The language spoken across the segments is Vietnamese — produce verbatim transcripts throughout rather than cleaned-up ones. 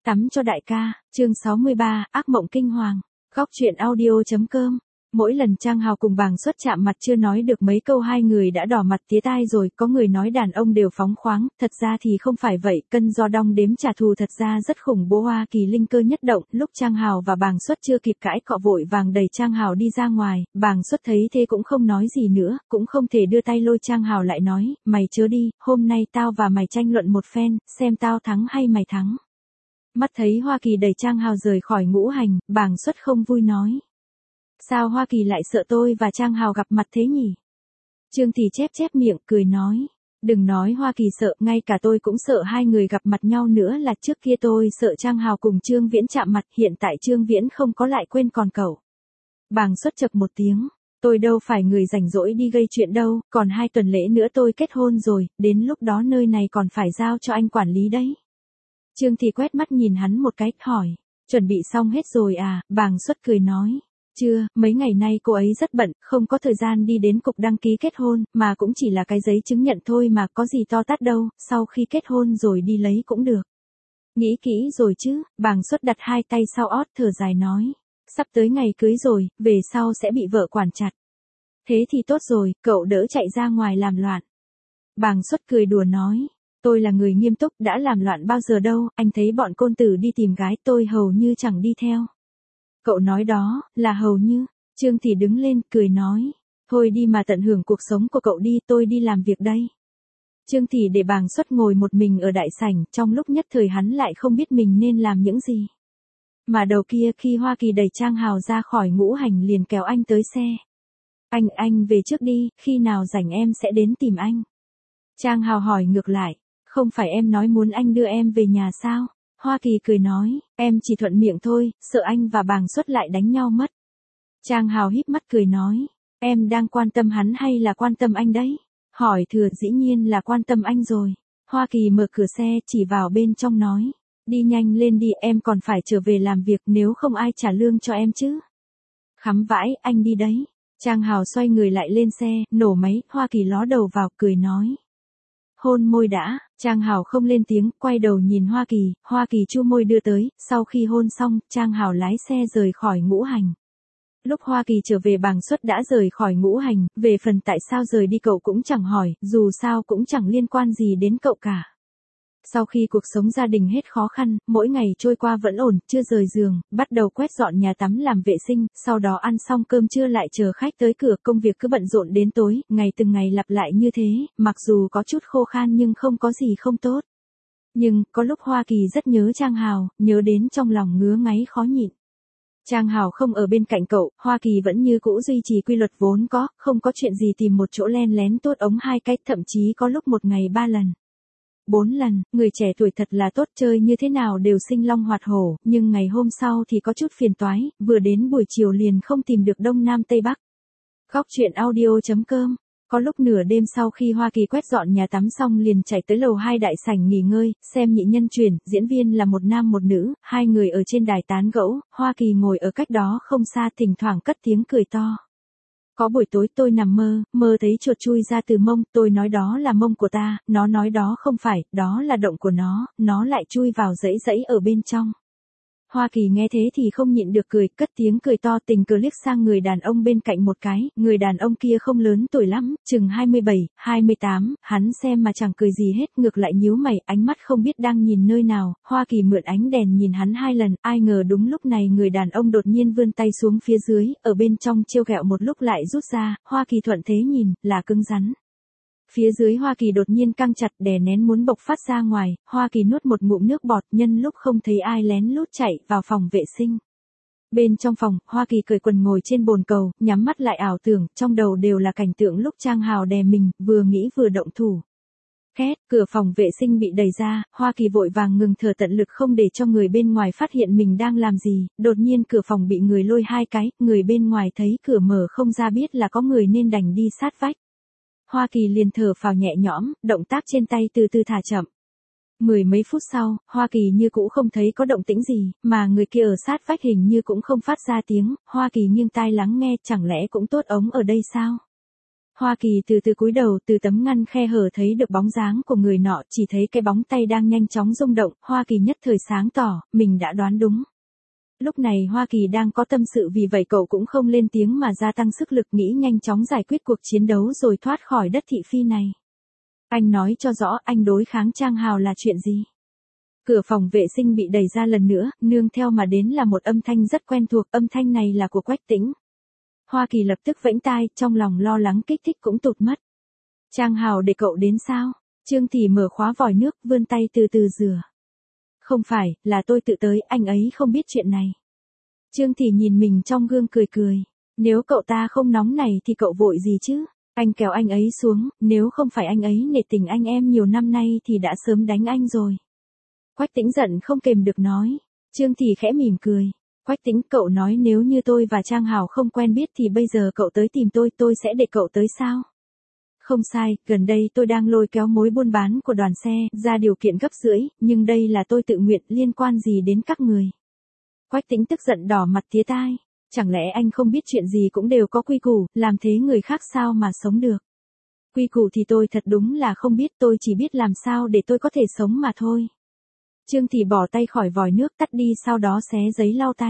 Tắm cho đại ca, chương sáu mươi ba, ác mộng kinh hoàng. Góc truyện audio.com. Mỗi lần Trang Hào cùng Bàng Xuất chạm mặt chưa nói được mấy câu hai người đã đỏ mặt tía tai rồi, có người nói đàn ông đều phóng khoáng, thật ra thì không phải vậy, cân do đong đếm trả thù thật ra rất khủng bố. Hoa Kỳ linh cơ nhất động, lúc Trang Hào và Bàng Xuất chưa kịp cãi cọ vội vàng đẩy Trang Hào đi ra ngoài, Bàng Xuất thấy thế cũng không nói gì nữa, cũng không thể đưa tay lôi Trang Hào lại nói, mày chớ đi, hôm nay tao và mày tranh luận một phen, xem tao thắng hay mày thắng. Mắt thấy Hoa Kỳ đẩy Trang Hào rời khỏi ngũ hành, Bàng Xuất không vui nói. Sao Hoa Kỳ lại sợ tôi và Trang Hào gặp mặt thế nhỉ? Trương Thì chép chép miệng, cười nói. Đừng nói Hoa Kỳ sợ, ngay cả tôi cũng sợ hai người gặp mặt nhau nữa. Là trước kia tôi sợ Trang Hào cùng Trương Viễn chạm mặt, hiện tại Trương Viễn không có lại quên còn cậu. Bàng Xuất chậc một tiếng. Tôi đâu phải người rảnh rỗi đi gây chuyện đâu, còn hai tuần lễ nữa tôi kết hôn rồi, đến lúc đó nơi này còn phải giao cho anh quản lý đấy. Trương Thì quét mắt nhìn hắn một cái, hỏi. Chuẩn bị xong hết rồi à? Bàng Xuất cười nói. Chưa, mấy ngày nay cô ấy rất bận, không có thời gian đi đến cục đăng ký kết hôn, mà cũng chỉ là cái giấy chứng nhận thôi mà, có gì to tát đâu, sau khi kết hôn rồi đi lấy cũng được. Nghĩ kỹ rồi chứ? Bàng Xuất đặt hai tay sau ót thở dài nói. Sắp tới ngày cưới rồi, về sau sẽ bị vợ quản chặt. Thế thì tốt rồi, cậu đỡ chạy ra ngoài làm loạn. Bàng Xuất cười đùa nói. Tôi là người nghiêm túc, đã làm loạn bao giờ đâu, anh thấy bọn côn tử đi tìm gái tôi hầu như chẳng đi theo. Cậu nói đó, là hầu như. Trương Thì đứng lên, cười nói. Thôi đi mà tận hưởng cuộc sống của cậu đi, tôi đi làm việc đây. Trương Thì để Bàng Xuất ngồi một mình ở đại sảnh, trong lúc nhất thời hắn lại không biết mình nên làm những gì. Mà đầu kia khi Hoa Kỳ đẩy Trang Hào ra khỏi ngũ hành liền kéo anh tới xe. Anh, anh về trước đi, khi nào rảnh em sẽ đến tìm anh. Trang Hào hỏi ngược lại, không phải em nói muốn anh đưa em về nhà sao? Hoa Kỳ cười nói, em chỉ thuận miệng thôi, sợ anh và Bàng Xuất lại đánh nhau mất. Trang Hào híp mắt cười nói, em đang quan tâm hắn hay là quan tâm anh đấy? Hỏi thừa dĩ nhiên là quan tâm anh rồi. Hoa Kỳ mở cửa xe chỉ vào bên trong nói, đi nhanh lên đi, em còn phải trở về làm việc, nếu không ai trả lương cho em chứ. Khắm vãi, anh đi đấy. Trang Hào xoay người lại lên xe, nổ máy, Hoa Kỳ ló đầu vào, cười nói. Hôn môi đã. Trang Hào không lên tiếng, quay đầu nhìn Hoa Kỳ, Hoa Kỳ chu môi đưa tới, sau khi hôn xong, Trang Hào lái xe rời khỏi ngũ hành. Lúc Hoa Kỳ trở về Bàng Xuất đã rời khỏi ngũ hành, về phần tại sao rời đi cậu cũng chẳng hỏi, dù sao cũng chẳng liên quan gì đến cậu cả. Sau khi cuộc sống gia đình hết khó khăn, mỗi ngày trôi qua vẫn ổn, chưa rời giường, bắt đầu quét dọn nhà tắm làm vệ sinh, sau đó ăn xong cơm trưa lại chờ khách tới cửa, công việc cứ bận rộn đến tối, ngày từng ngày lặp lại như thế, mặc dù có chút khô khan nhưng không có gì không tốt. Nhưng, có lúc Hoa Kỳ rất nhớ Trang Hào, nhớ đến trong lòng ngứa ngáy khó nhịn. Trang Hào không ở bên cạnh cậu, Hoa Kỳ vẫn như cũ duy trì quy luật vốn có, không có chuyện gì tìm một chỗ len lén tốt ống hai cách, thậm chí có lúc một ngày ba lần. Bốn lần, người trẻ tuổi thật là tốt, chơi như thế nào đều sinh long hoạt hổ, nhưng ngày hôm sau thì có chút phiền toái, vừa đến buổi chiều liền không tìm được đông nam tây bắc. Góc truyện audio.com. Có lúc nửa đêm sau khi Hoa Kỳ quét dọn nhà tắm xong liền chạy tới lầu hai đại sảnh nghỉ ngơi, xem nhị nhân truyền, diễn viên là một nam một nữ, hai người ở trên đài tán gẫu, Hoa Kỳ ngồi ở cách đó không xa thỉnh thoảng cất tiếng cười to. Có buổi tối tôi nằm mơ, mơ thấy chuột chui ra từ mông, tôi nói đó là mông của ta, nó nói đó không phải, đó là động của nó, nó lại chui vào rẫy rẫy ở bên trong. Hoa Kỳ nghe thế thì không nhịn được cười, cất tiếng cười to, tình cờ liếc sang người đàn ông bên cạnh một cái, người đàn ông kia không lớn tuổi lắm, chừng hai mươi bảy, hai mươi tám, hắn xem mà chẳng cười gì hết, ngược lại nhíu mày, ánh mắt không biết đang nhìn nơi nào, Hoa Kỳ mượn ánh đèn nhìn hắn hai lần, ai ngờ đúng lúc này người đàn ông đột nhiên vươn tay xuống phía dưới, ở bên trong trêu ghẹo một lúc lại rút ra, Hoa Kỳ thuận thế nhìn, là cứng rắn. Phía dưới Hoa Kỳ đột nhiên căng chặt, đè nén muốn bộc phát ra ngoài, Hoa Kỳ nuốt một ngụm nước bọt, nhân lúc không thấy ai lén lút chạy vào phòng vệ sinh. Bên trong phòng, Hoa Kỳ cởi quần ngồi trên bồn cầu, nhắm mắt lại ảo tưởng, trong đầu đều là cảnh tượng lúc Trang Hào đè mình, vừa nghĩ vừa động thủ. Két, cửa phòng vệ sinh bị đẩy ra, Hoa Kỳ vội vàng ngừng thở tận lực không để cho người bên ngoài phát hiện mình đang làm gì, đột nhiên cửa phòng bị người lôi hai cái, người bên ngoài thấy cửa mở không ra biết là có người nên đành đi sát vách. Hoa Kỳ liền thở phào nhẹ nhõm, động tác trên tay từ từ thả chậm. Mười mấy phút sau, Hoa Kỳ như cũ không thấy có động tĩnh gì, mà người kia ở sát vách hình như cũng không phát ra tiếng, Hoa Kỳ nghiêng tai lắng nghe, chẳng lẽ cũng tốt ống ở đây sao? Hoa Kỳ từ từ cúi đầu, từ tấm ngăn khe hở thấy được bóng dáng của người nọ, chỉ thấy cái bóng tay đang nhanh chóng rung động, Hoa Kỳ nhất thời sáng tỏ, mình đã đoán đúng. Lúc này Hoa Kỳ đang có tâm sự, vì vậy cậu cũng không lên tiếng mà gia tăng sức lực, nghĩ nhanh chóng giải quyết cuộc chiến đấu rồi thoát khỏi đất thị phi này. Anh nói cho rõ, anh đối kháng Trang Hào là chuyện gì? Cửa phòng vệ sinh bị đẩy ra lần nữa, nương theo mà đến là một âm thanh rất quen thuộc, âm thanh này là của Quách Tĩnh. Hoa Kỳ lập tức vẫy tai, trong lòng lo lắng kích thích cũng tụt mất. Trang Hào để cậu đến sao? Trương Thị mở khóa vòi nước, vươn tay từ từ rửa. Không phải, là tôi tự tới, anh ấy không biết chuyện này. Trương Thị nhìn mình trong gương cười cười. Nếu cậu ta không nóng này thì cậu vội gì chứ? Anh kéo anh ấy xuống, nếu không phải anh ấy nể tình anh em nhiều năm nay thì đã sớm đánh anh rồi. Quách Tĩnh giận không kềm được nói. Trương Thị khẽ mỉm cười. Quách Tĩnh, cậu nói nếu như tôi và Trang Hào không quen biết thì bây giờ cậu tới tìm tôi, tôi sẽ để cậu tới sao? Không sai, gần đây tôi đang lôi kéo mối buôn bán của đoàn xe, ra điều kiện gấp rưỡi, nhưng đây là tôi tự nguyện, liên quan gì đến các người? Quách Tĩnh tức giận đỏ mặt tía tai. Chẳng lẽ anh không biết chuyện gì cũng đều có quy củ, làm thế người khác sao mà sống được? Quy củ thì tôi thật đúng là không biết, tôi chỉ biết làm sao để tôi có thể sống mà thôi. Trương Thị bỏ tay khỏi vòi nước, tắt đi, sau đó xé giấy lau tay.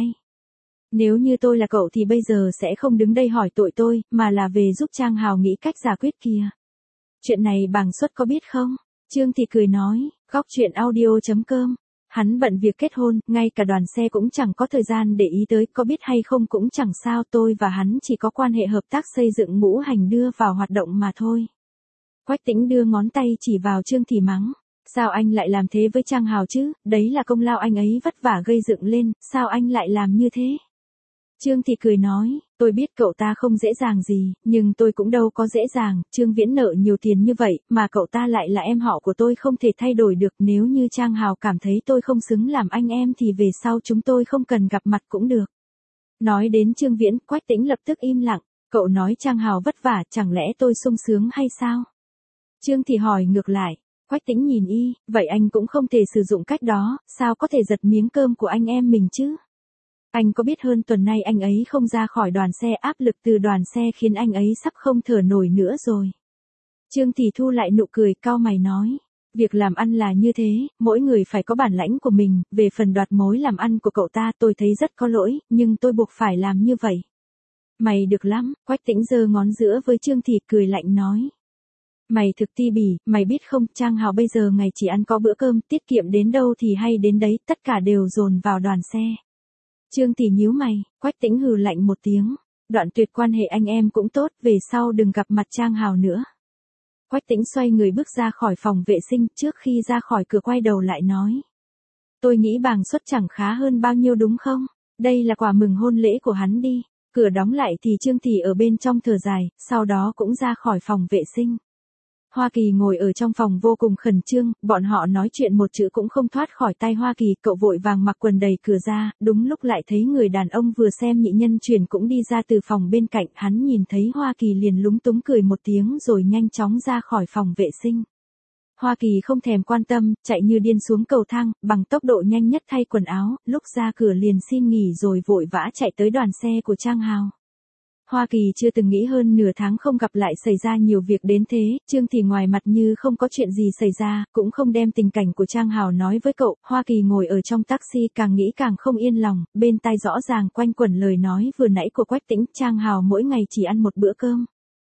Nếu như tôi là cậu thì bây giờ sẽ không đứng đây hỏi tội tôi, mà là về giúp Trang Hào nghĩ cách giải quyết kìa. Chuyện này Bàng Xuất có biết không? Trương Thị cười nói, góc chuyện audio chấm com. Hắn bận việc kết hôn, ngay cả đoàn xe cũng chẳng có thời gian để ý tới, có biết hay không cũng chẳng sao, tôi và hắn chỉ có quan hệ hợp tác xây dựng ngũ hành đưa vào hoạt động mà thôi. Quách Tĩnh đưa ngón tay chỉ vào Trương Thị mắng. Sao anh lại làm thế với Trang Hào chứ, đấy là công lao anh ấy vất vả gây dựng lên, sao anh lại làm như thế? Trương Thị cười nói, tôi biết cậu ta không dễ dàng gì, nhưng tôi cũng đâu có dễ dàng, Trương Viễn nợ nhiều tiền như vậy, mà cậu ta lại là em họ của tôi, không thể thay đổi được. Nếu như Trang Hào cảm thấy tôi không xứng làm anh em thì về sau chúng tôi không cần gặp mặt cũng được. Nói đến Trương Viễn, Quách Tĩnh lập tức im lặng, cậu nói Trang Hào vất vả, chẳng lẽ tôi sung sướng hay sao? Trương Thị hỏi ngược lại. Quách Tĩnh nhìn y, vậy anh cũng không thể sử dụng cách đó, sao có thể giật miếng cơm của anh em mình chứ? Anh có biết hơn tuần nay anh ấy không ra khỏi đoàn xe, áp lực từ đoàn xe khiến anh ấy sắp không thở nổi nữa rồi. Trương Thị thu lại nụ cười, cau mày nói, việc làm ăn là như thế, mỗi người phải có bản lãnh của mình, về phần đoạt mối làm ăn của cậu ta tôi thấy rất có lỗi, nhưng tôi buộc phải làm như vậy. Mày được lắm, Quách Tĩnh giơ ngón giữa với Trương Thị cười lạnh nói. Mày thực ti bỉ, mày biết không, Trang Hào bây giờ ngày chỉ ăn có bữa cơm, tiết kiệm đến đâu thì hay đến đấy, tất cả đều dồn vào đoàn xe. Trương Thị nhíu mày, Quách Tĩnh hừ lạnh một tiếng, đoạn tuyệt quan hệ anh em cũng tốt, về sau đừng gặp mặt Trang Hào nữa. Quách Tĩnh xoay người bước ra khỏi phòng vệ sinh, trước khi ra khỏi cửa quay đầu lại nói. Tôi nghĩ Bàng Xuất chẳng khá hơn bao nhiêu đúng không? Đây là quà mừng hôn lễ của hắn đi. Cửa đóng lại thì Trương Thị ở bên trong thở dài, sau đó cũng ra khỏi phòng vệ sinh. Hoa Kỳ ngồi ở trong phòng vô cùng khẩn trương, bọn họ nói chuyện một chữ cũng không thoát khỏi tay Hoa Kỳ, cậu vội vàng mặc quần đẩy cửa ra, đúng lúc lại thấy người đàn ông vừa xem nhị nhân truyền cũng đi ra từ phòng bên cạnh, hắn nhìn thấy Hoa Kỳ liền lúng túng cười một tiếng rồi nhanh chóng ra khỏi phòng vệ sinh. Hoa Kỳ không thèm quan tâm, chạy như điên xuống cầu thang, bằng tốc độ nhanh nhất thay quần áo, lúc ra cửa liền xin nghỉ rồi vội vã chạy tới đoàn xe của Trang Hào. Hoa Kỳ chưa từng nghĩ hơn nửa tháng không gặp lại xảy ra nhiều việc đến thế, Trương Thị ngoài mặt như không có chuyện gì xảy ra, cũng không đem tình cảnh của Trang Hào nói với cậu. Hoa Kỳ ngồi ở trong taxi càng nghĩ càng không yên lòng, bên tai rõ ràng quanh quẩn lời nói vừa nãy của Quách Tĩnh, Trang Hào mỗi ngày chỉ ăn một bữa cơm.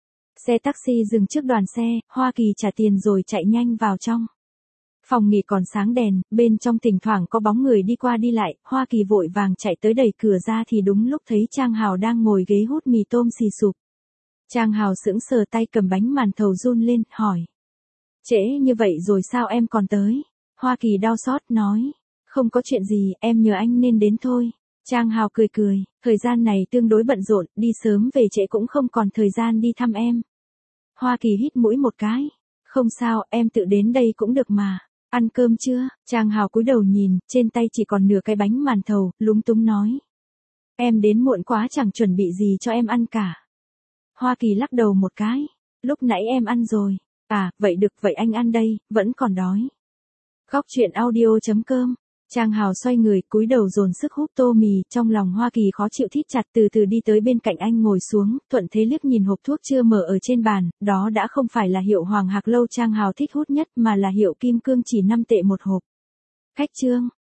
Xe taxi dừng trước đoàn xe, Hoa Kỳ trả tiền rồi chạy nhanh vào trong. Phòng nghỉ còn sáng đèn, bên trong thỉnh thoảng có bóng người đi qua đi lại, Hoa Kỳ vội vàng chạy tới đẩy cửa ra thì đúng lúc thấy Trang Hào đang ngồi ghế hút mì tôm xì sụp. Trang Hào sững sờ, tay cầm bánh màn thầu run lên, hỏi. Trễ như vậy rồi sao em còn tới? Hoa Kỳ đau xót nói. Không có chuyện gì, em nhờ anh nên đến thôi. Trang Hào cười cười, thời gian này tương đối bận rộn, đi sớm về trễ cũng không còn thời gian đi thăm em. Hoa Kỳ hít mũi một cái. Không sao, em tự đến đây cũng được mà. Ăn cơm chưa? Trang Hào cúi đầu nhìn, trên tay chỉ còn nửa cái bánh màn thầu, lúng túng nói. Em đến muộn quá chẳng chuẩn bị gì cho em ăn cả. Hoa Kỳ lắc đầu một cái. Lúc nãy em ăn rồi. À, vậy được, vậy anh ăn đây, vẫn còn đói. Góc chuyện audio chấm com Trang Hào xoay người, cúi đầu dồn sức húp tô mì, trong lòng Hoa Kỳ khó chịu thít chặt, từ từ đi tới bên cạnh anh ngồi xuống, thuận thế liếc nhìn hộp thuốc chưa mở ở trên bàn, đó đã không phải là hiệu Hoàng Hạc Lâu Trang Hào thích hút nhất mà là hiệu Kim Cương chỉ năm tệ một hộp. Khách Trương,